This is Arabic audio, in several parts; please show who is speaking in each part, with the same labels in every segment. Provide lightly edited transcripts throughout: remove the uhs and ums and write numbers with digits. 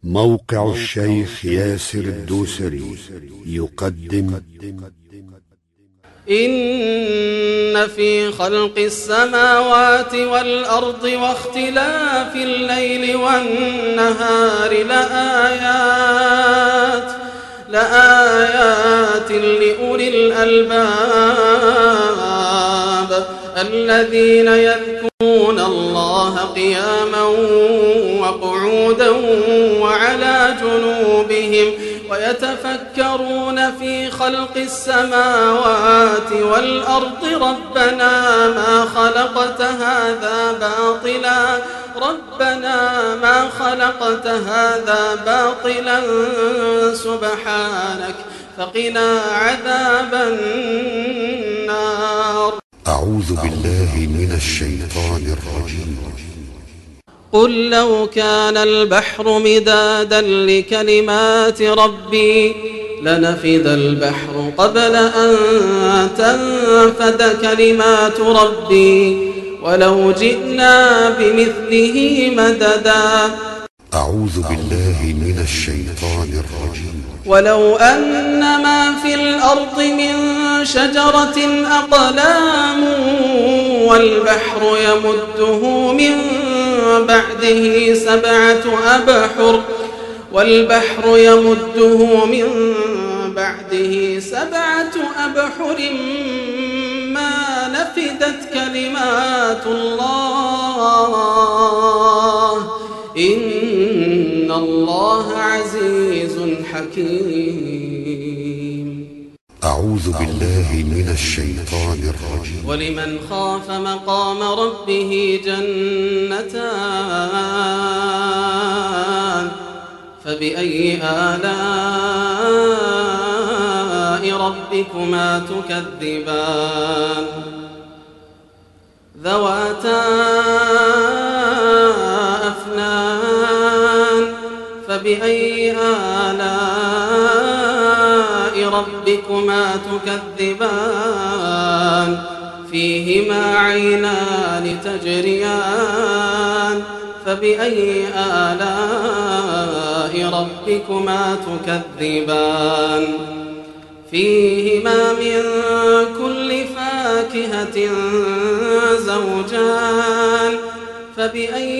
Speaker 1: موقع الشيخ ياسر الدوسري يقدم
Speaker 2: إن في خلق السماوات والأرض واختلاف الليل والنهار لآيات لأولي الألباب الذين يذكرون الله قياما وقعودا وعلى جنوبهم ويتفكرون في خلق السماوات والأرض ربنا ما خلقت هذا باطلا سبحانك فقنا عذاب النار.
Speaker 1: أعوذ بالله من الشيطان الرجيم.
Speaker 2: قل لو كان البحر مدادا لكلمات ربي لنفد البحر قبل أن تنفد كلمات ربي ولو جئنا بمثله مددا.
Speaker 1: أعوذ بالله من الشيطان الرجيم.
Speaker 2: ولو أن ما في الأرض من شجرة أقلام والبحر يمده من بعده سبعة أبحر ما نفدت كلمات الله إن الله عزيز حكيم.
Speaker 1: أعوذ بالله من الشيطان الرجيم.
Speaker 2: ولمن خاف مقام ربه جنتان فبأي آلاء ربكما تكذبان ذواتا أفنان فبأي آلاء ربكما تكذبان فيهما عينان تجريان فبأي آلاء ربكما تكذبان فيهما من كل فاكهة زوجان فبأي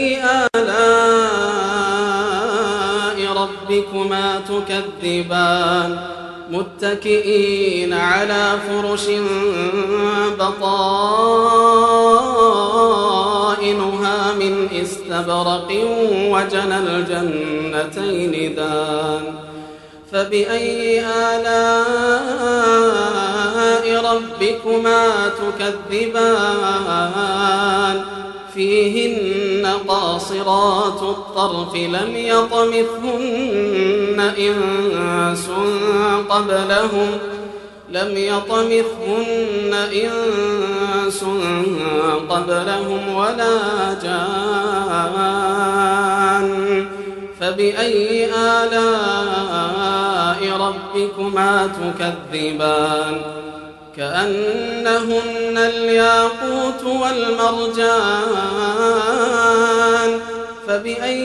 Speaker 2: آلاء ربكما تكذبان متكئين على فرش بطائنها من استبرق وجنى الجنتين دان فبأي آلاء ربكما تكذبان فيهن قاصرات الطرف لم يطمثهن إنس قبلهم ولا جان فبأي آلاء ربكما تكذبان كأنهن الياقوت والمرجان فبأي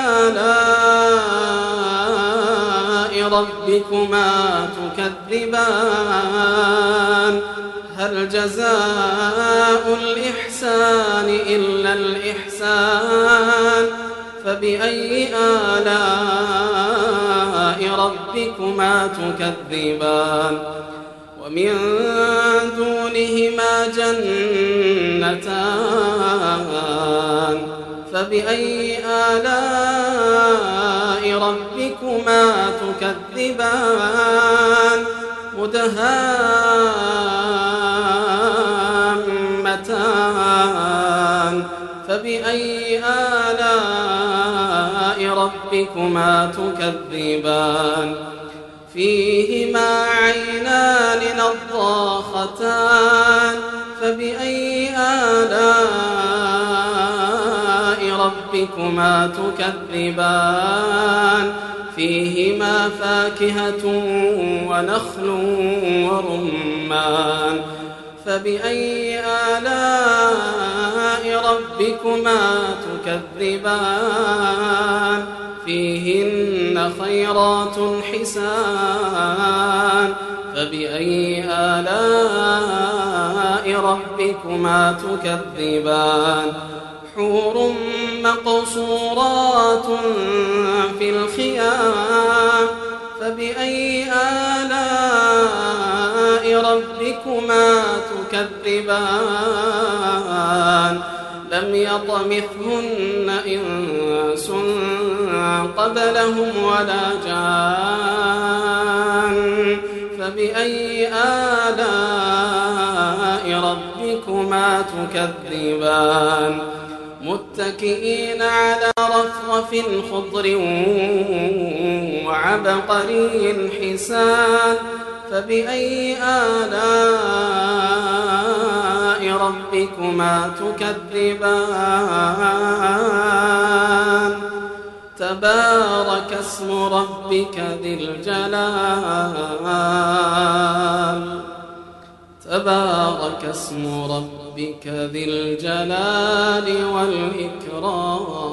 Speaker 2: آلاء ربكما تكذبان هل جزاء الإحسان إلا الإحسان فبأي آلاء ربكما تكذبان ومن دونهما جنتان فبأي آلاء ربكما تكذبان مدهامتان فبأي آلاء ربكما تكذبان فيهما عينان نضاختان فبأي آلاء ربكما تكذبان فيهما فاكهة ونخل ورمان فبأي آلاء ربكما تكذبان فيهن خيرات حسان فبأي آلاء ربكما تكذبان حور مقصورات في الخيام فبأي آلاء ربكما تكذبان لم يطمثهن إنس قبلهم ولا جان فبأي آلاء ربكما تكذبان متكئين على رفرف خضر وعبقري حسان فبأي آلاء ربكما تكذبان تبارك اسم ربك ذي الجلال تبارك اسم ربك ذي الجلال والإكرام